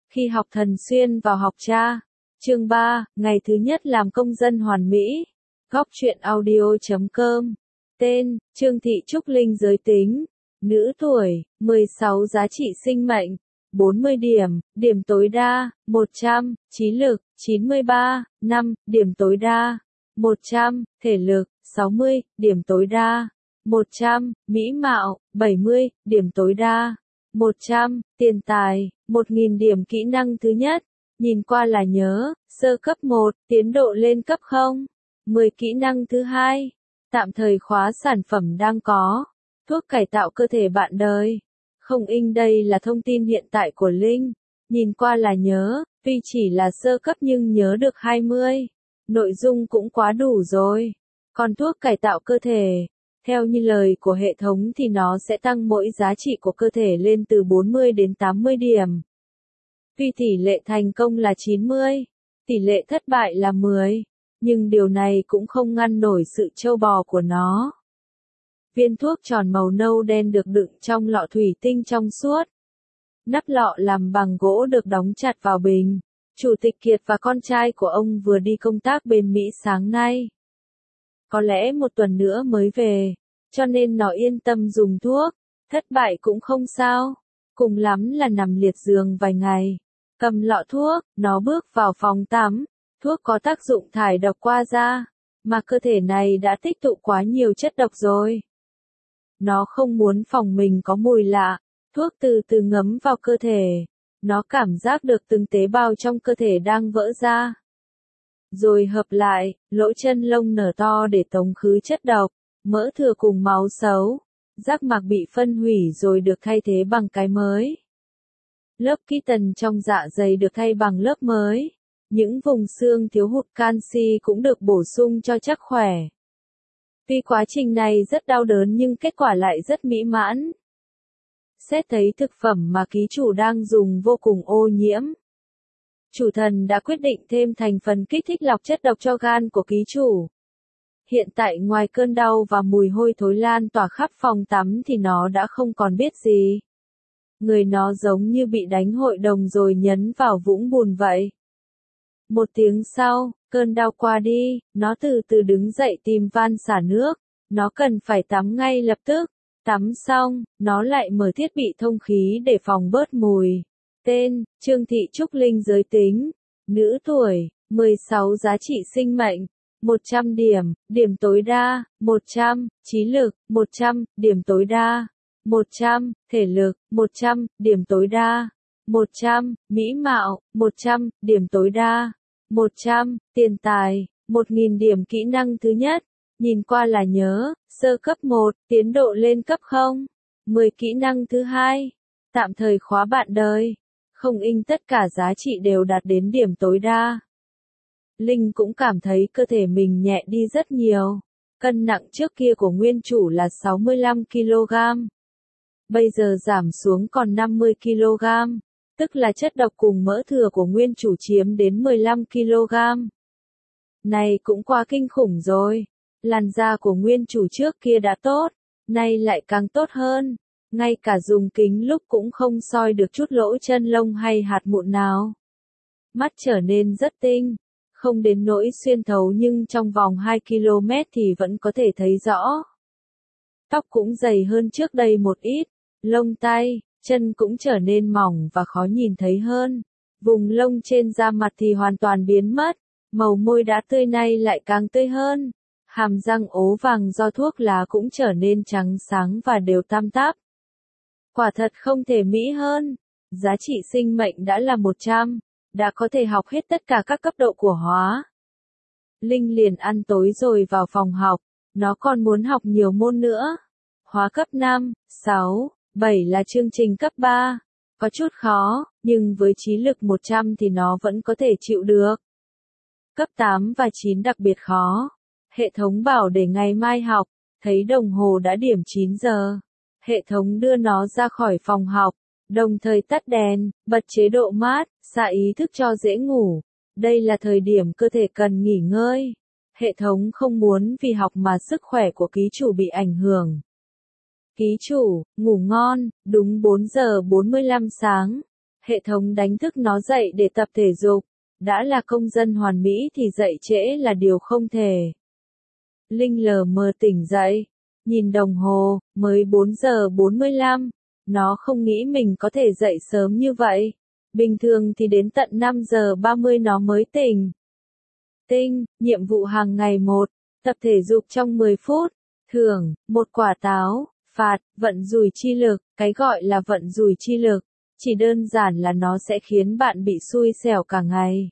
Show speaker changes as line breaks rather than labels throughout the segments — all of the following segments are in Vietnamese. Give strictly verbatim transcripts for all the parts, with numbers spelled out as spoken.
Khi học thần xuyên vào học cha. Chương ba, ngày thứ nhất làm công dân hoàn mỹ. Góc truyện audio chấm com. Tên, Trương Thị Trúc Linh. Giới tính, nữ, tuổi, mười sáu. Giá trị sinh mệnh, bốn mươi điểm, điểm tối đa, một trăm, trí lực, chín mươi ba, năm, điểm tối đa, một trăm, thể lực, sáu mươi, điểm tối đa, một trăm, mỹ mạo, bảy mươi, điểm tối đa, một trăm, tiền tài, một nghìn điểm. Kỹ năng thứ nhất, nhìn qua là nhớ, sơ cấp một, tiến độ lên cấp không, mười. Kỹ năng thứ hai, tạm thời khóa sản phẩm đang có, thuốc cải tạo cơ thể bạn đời. Không in đây là thông tin hiện tại của Linh, nhìn qua là nhớ, tuy chỉ là sơ cấp nhưng nhớ được hai mươi. Nội dung cũng quá đủ rồi. Còn thuốc cải tạo cơ thể, theo như lời của hệ thống thì nó sẽ tăng mỗi giá trị của cơ thể lên từ bốn mươi đến tám mươi điểm. Tuy tỷ lệ thành công là chín mươi, tỷ lệ thất bại là mười, nhưng điều này cũng không ngăn nổi sự trâu bò của nó. Viên thuốc tròn màu nâu đen được đựng trong lọ thủy tinh trong suốt. Nắp lọ làm bằng gỗ được đóng chặt vào bình. Chủ tịch Kiệt và con trai của ông vừa đi công tác bên Mỹ sáng nay. Có lẽ một tuần nữa mới về, cho nên nó yên tâm dùng thuốc. Thất bại cũng không sao, cùng lắm là nằm liệt giường vài ngày. Cầm lọ thuốc, nó bước vào phòng tắm. Thuốc có tác dụng thải độc qua da, mà cơ thể này đã tích tụ quá nhiều chất độc rồi. Nó không muốn phòng mình có mùi lạ. Thuốc từ từ ngấm vào cơ thể. Nó cảm giác được từng tế bào trong cơ thể đang vỡ ra. Rồi hợp lại, lỗ chân lông nở to để tống khứ chất độc, mỡ thừa cùng máu xấu. Giác mạc bị phân hủy rồi được thay thế bằng cái mới. Lớp keratin trong dạ dày được thay bằng lớp mới. Những vùng xương thiếu hụt canxi cũng được bổ sung cho chắc khỏe. Tuy quá trình này rất đau đớn nhưng kết quả lại rất mỹ mãn. Xét thấy thực phẩm mà ký chủ đang dùng vô cùng ô nhiễm. Chủ thần đã quyết định thêm thành phần kích thích lọc chất độc cho gan của ký chủ. Hiện tại ngoài cơn đau và mùi hôi thối lan tỏa khắp phòng tắm thì nó đã không còn biết gì. Người nó giống như bị đánh hội đồng rồi nhấn vào vũng bùn vậy. Một tiếng sau, cơn đau qua đi, nó từ từ đứng dậy tìm van xả nước. Nó cần phải tắm ngay lập tức. Tắm xong, nó lại mở thiết bị thông khí để phòng bớt mùi. Tên, Trương Thị Trúc Linh. Giới tính, nữ, tuổi, mười sáu. Giá trị sinh mệnh, một trăm điểm, điểm tối đa, một trăm, trí lực, một trăm, điểm tối đa, một trăm, thể lực, một trăm, điểm tối đa, một trăm, mỹ mạo, một trăm, điểm tối đa, một trăm, tiền tài, một nghìn điểm. Kỹ năng thứ nhất, nhìn qua là nhớ, sơ cấp một, tiến độ lên cấp không, mười. Kỹ năng thứ hai, tạm thời khóa bạn đời, không in tất cả giá trị đều đạt đến điểm tối đa. Linh cũng cảm thấy cơ thể mình nhẹ đi rất nhiều. Cân nặng trước kia của nguyên chủ là sáu mươi lăm ki lô gam. Bây giờ giảm xuống còn năm mươi ki lô gam, tức là chất độc cùng mỡ thừa của nguyên chủ chiếm đến mười lăm ki lô gam. Này cũng quá kinh khủng rồi. Làn da của nguyên chủ trước kia đã tốt, nay lại càng tốt hơn. Ngay cả dùng kính lúc cũng không soi được chút lỗ chân lông hay hạt mụn nào. Mắt trở nên rất tinh, không đến nỗi xuyên thấu nhưng trong vòng hai ki lô mét thì vẫn có thể thấy rõ. Tóc cũng dày hơn trước đây một ít, lông tay, chân cũng trở nên mỏng và khó nhìn thấy hơn. Vùng lông trên da mặt thì hoàn toàn biến mất, màu môi đã tươi nay lại càng tươi hơn. Hàm răng ố vàng do thuốc lá cũng trở nên trắng sáng và đều tăm tắp. Quả thật không thể mỹ hơn. Giá trị sinh mệnh đã là một trăm, đã có thể học hết tất cả các cấp độ của hóa. Linh liền ăn tối rồi vào phòng học, nó còn muốn học nhiều môn nữa. Hóa cấp năm, sáu, bảy là chương trình cấp ba. Có chút khó, nhưng với trí lực một trăm thì nó vẫn có thể chịu được. Cấp tám và chín đặc biệt khó. Hệ thống bảo để ngày mai học, thấy đồng hồ đã điểm chín giờ. Hệ thống đưa nó ra khỏi phòng học, đồng thời tắt đèn, bật chế độ mát, xả ý thức cho dễ ngủ. Đây là thời điểm cơ thể cần nghỉ ngơi. Hệ thống không muốn vì học mà sức khỏe của ký chủ bị ảnh hưởng. Ký chủ, ngủ ngon, đúng bốn giờ bốn mươi lăm sáng. Hệ thống đánh thức nó dậy để tập thể dục. Đã là công dân hoàn mỹ thì dậy trễ là điều không thể. Linh lờ mờ tỉnh dậy. Nhìn đồng hồ, mới bốn giờ bốn mươi lăm. Nó không nghĩ mình có thể dậy sớm như vậy. Bình thường thì đến tận năm giờ ba mươi nó mới tỉnh. Tinh, nhiệm vụ hàng ngày một. Tập thể dục trong mười phút. Thưởng, một quả táo. Phạt, vận rủi chi lực. Cái gọi là vận rủi chi lực, chỉ đơn giản là nó sẽ khiến bạn bị xui xẻo cả ngày.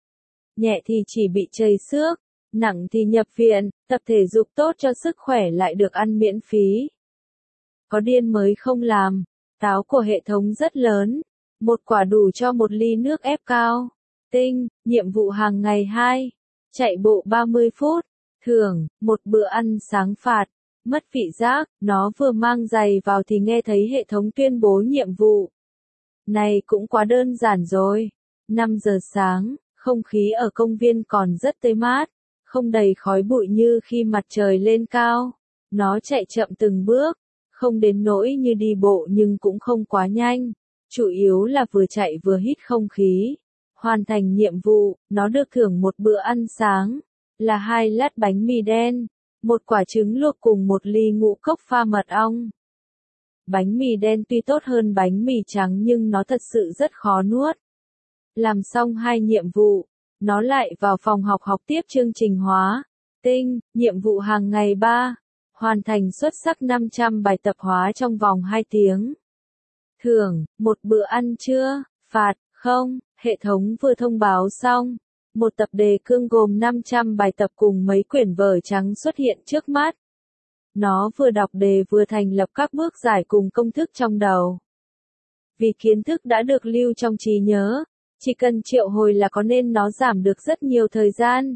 Nhẹ thì chỉ bị chảy xước, nặng thì nhập viện. Tập thể dục tốt cho sức khỏe lại được ăn miễn phí. Có điên mới không làm. Táo của hệ thống rất lớn. Một quả đủ cho một ly nước ép cao. Tinh, nhiệm vụ hàng ngày hai. Chạy bộ ba mươi phút. Thưởng, một bữa ăn sáng phạt. Mất vị giác, nó vừa mang giày vào thì nghe thấy hệ thống tuyên bố nhiệm vụ. Này cũng quá đơn giản rồi. năm giờ sáng, không khí ở công viên còn rất tươi mát, không đầy khói bụi như khi mặt trời lên cao. Nó chạy chậm từng bước, không đến nỗi như đi bộ nhưng cũng không quá nhanh. Chủ yếu là vừa chạy vừa hít không khí. Hoàn thành nhiệm vụ, nó được thưởng một bữa ăn sáng, là hai lát bánh mì đen, một quả trứng luộc cùng một ly ngũ cốc pha mật ong. Bánh mì đen tuy tốt hơn bánh mì trắng nhưng nó thật sự rất khó nuốt. Làm xong hai nhiệm vụ, nó lại vào phòng học học tiếp chương trình hóa. Tinh, nhiệm vụ hàng ngày ba. Hoàn thành xuất sắc năm trăm bài tập hóa trong vòng hai tiếng. Thưởng, một bữa ăn trưa. Phạt, không, hệ thống vừa thông báo xong. Một tập đề cương gồm năm trăm bài tập cùng mấy quyển vở trắng xuất hiện trước mắt. Nó vừa đọc đề vừa thành lập các bước giải cùng công thức trong đầu. Vì kiến thức đã được lưu trong trí nhớ, chỉ cần triệu hồi là có nên nó giảm được rất nhiều thời gian.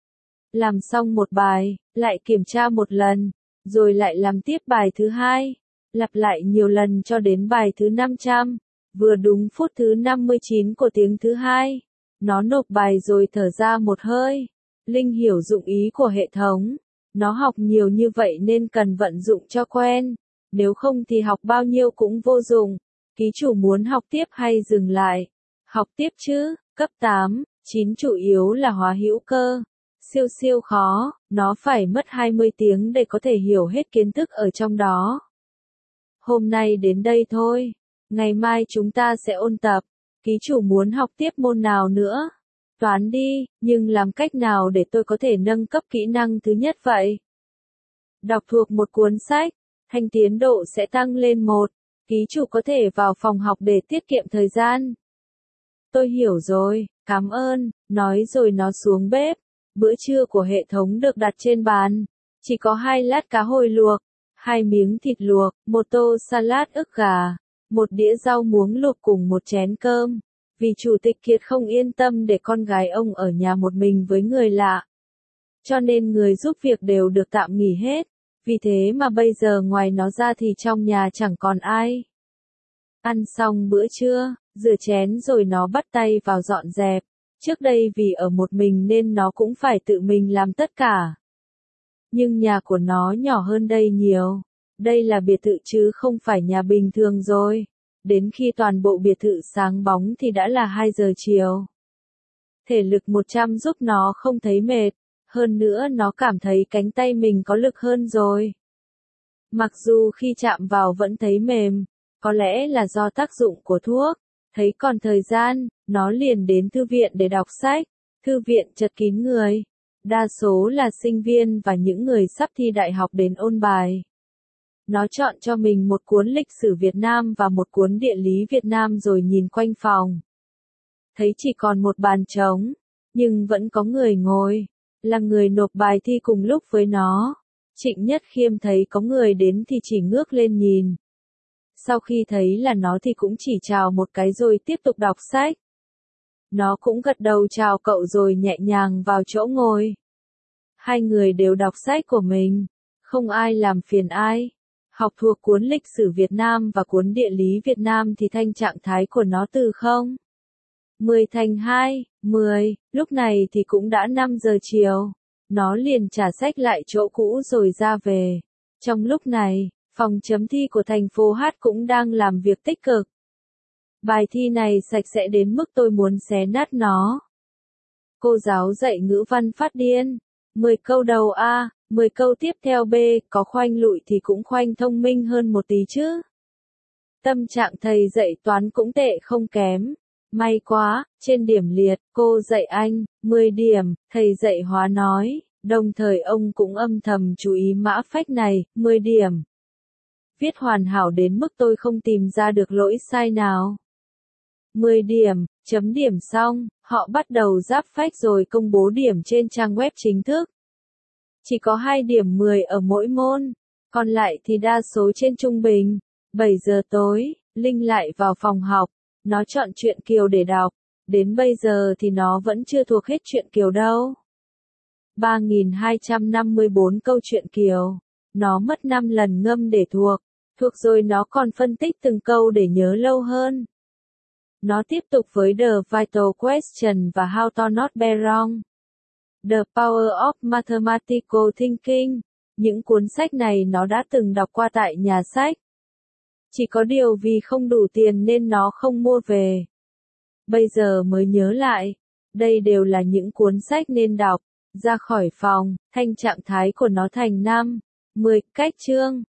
Làm xong một bài, lại kiểm tra một lần, rồi lại làm tiếp bài thứ hai, lặp lại nhiều lần cho đến bài thứ năm trăm, vừa đúng phút thứ năm mươi chín của tiếng thứ hai. Nó nộp bài rồi thở ra một hơi. Linh hiểu dụng ý của hệ thống. Nó học nhiều như vậy nên cần vận dụng cho quen. Nếu không thì học bao nhiêu cũng vô dụng. Ký chủ muốn học tiếp hay dừng lại? Học tiếp chứ, cấp tám, chín chủ yếu là hóa hữu cơ. Siêu siêu khó, nó phải mất hai mươi tiếng để có thể hiểu hết kiến thức ở trong đó. Hôm nay đến đây thôi. Ngày mai chúng ta sẽ ôn tập. Ký chủ muốn học tiếp môn nào nữa? Toán đi, nhưng làm cách nào để tôi có thể nâng cấp kỹ năng thứ nhất vậy? Đọc thuộc một cuốn sách, thanh tiến độ sẽ tăng lên một. Ký chủ có thể vào phòng học để tiết kiệm thời gian. Tôi hiểu rồi, cảm ơn, nói rồi nó xuống bếp. Bữa trưa của hệ thống được đặt trên bàn. Chỉ có hai lát cá hồi luộc, hai miếng thịt luộc, một tô salad ức gà, một đĩa rau muống luộc cùng một chén cơm. Vì Chủ tịch Kiệt không yên tâm để con gái ông ở nhà một mình với người lạ. Cho nên người giúp việc đều được tạm nghỉ hết. Vì thế mà bây giờ ngoài nó ra thì trong nhà chẳng còn ai. Ăn xong bữa trưa, rửa chén rồi nó bắt tay vào dọn dẹp. Trước đây vì ở một mình nên nó cũng phải tự mình làm tất cả. Nhưng nhà của nó nhỏ hơn đây nhiều. Đây là biệt thự chứ không phải nhà bình thường rồi. Đến khi toàn bộ biệt thự sáng bóng thì đã là hai giờ chiều. Thể lực một trăm giúp nó không thấy mệt. Hơn nữa nó cảm thấy cánh tay mình có lực hơn rồi. Mặc dù khi chạm vào vẫn thấy mềm. Có lẽ là do tác dụng của thuốc. Thấy còn thời gian, nó liền đến thư viện để đọc sách. Thư viện chật kín người. Đa số là sinh viên và những người sắp thi đại học đến ôn bài. Nó chọn cho mình một cuốn lịch sử Việt Nam và một cuốn địa lý Việt Nam rồi nhìn quanh phòng. Thấy chỉ còn một bàn trống, nhưng vẫn có người ngồi, là người nộp bài thi cùng lúc với nó. Trịnh Nhất Khiêm thấy có người đến thì chỉ ngước lên nhìn. Sau khi thấy là nó thì cũng chỉ chào một cái rồi tiếp tục đọc sách. Nó cũng gật đầu chào cậu rồi nhẹ nhàng vào chỗ ngồi. Hai người đều đọc sách của mình, không ai làm phiền ai. Học thuộc cuốn lịch sử Việt Nam và cuốn địa lý Việt Nam thì thanh trạng thái của nó từ không mười thành hai, mười, lúc này thì cũng đã năm giờ chiều. Nó liền trả sách lại chỗ cũ rồi ra về. Trong lúc này, phòng chấm thi của thành phố Hát cũng đang làm việc tích cực. Bài thi này sạch sẽ đến mức tôi muốn xé nát nó. Cô giáo dạy ngữ văn phát điên. mười câu đầu A, mười câu tiếp theo B, có khoanh lụi thì cũng khoanh thông minh hơn một tí chứ. Tâm trạng thầy dạy toán cũng tệ không kém. May quá, trên điểm liệt, cô dạy anh, mười điểm, thầy dạy hóa nói, đồng thời ông cũng âm thầm chú ý mã phách này, mười điểm. Viết hoàn hảo đến mức tôi không tìm ra được lỗi sai nào. mười điểm, chấm điểm xong, họ bắt đầu ráp phách rồi công bố điểm trên trang web chính thức. Chỉ có hai điểm mười ở mỗi môn, còn lại thì đa số trên trung bình. bảy giờ tối, Linh lại vào phòng học, nó chọn truyện Kiều để đọc, đến bây giờ thì nó vẫn chưa thuộc hết truyện Kiều đâu. ba nghìn hai trăm năm mươi tư câu truyện Kiều, nó mất năm lần ngâm để thuộc, thuộc rồi nó còn phân tích từng câu để nhớ lâu hơn. Nó tiếp tục với The Vital Question và How to Not Be Wrong. The Power of Mathematical Thinking. Những cuốn sách này nó đã từng đọc qua tại nhà sách. Chỉ có điều vì không đủ tiền nên nó không mua về. Bây giờ mới nhớ lại, đây đều là những cuốn sách nên đọc. Ra khỏi phòng, thanh trạng thái của nó thành năm, mười cách chương.